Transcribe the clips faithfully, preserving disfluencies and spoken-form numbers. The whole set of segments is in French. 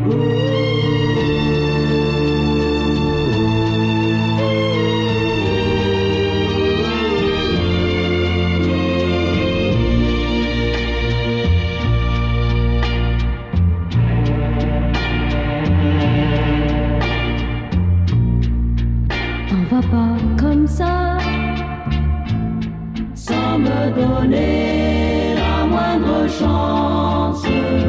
T'en vas pas comme ça, sans me donner la moindre chance.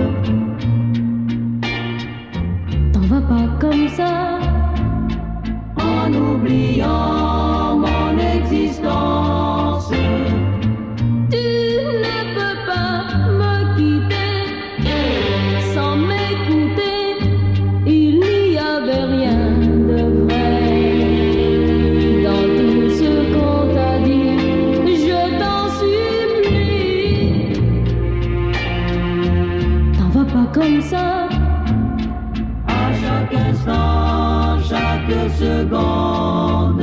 t'en vas pas comme ça, En oubliant mon existence. tu ne peux pas me quitter sans m'écouter. Il n'y avait rien de vrai dans tout ce qu'on t'a dit. Je t'en supplie, t'en vas pas comme ça. À chaque instant, chaque seconde,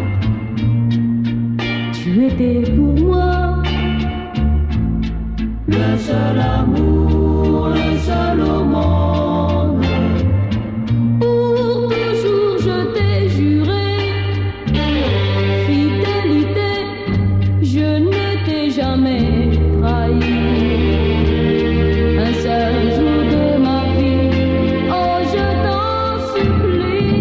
Tu étais pour moi le seul amour, le seul au monde. pour toujours, je t'ai juré fidélité. Je ne t'ai jamais trahi. Un seul jour de ma vie, oh je t'en supplie,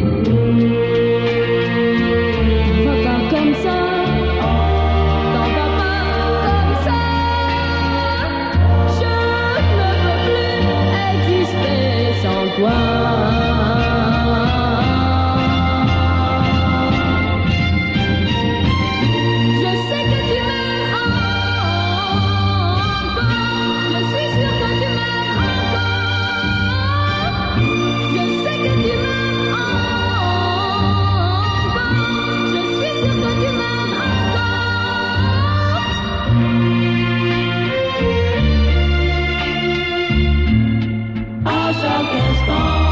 t'en vas pas comme ça, t'en vas pas comme ça. Je ne peux plus exister sans toi. Je sais que tu m'aimes encore, je suis sûre que tu m'aimes encore. Je sais que tu m'aimes encore, je suis sûre que tu m'aimes encore. À chaque instant,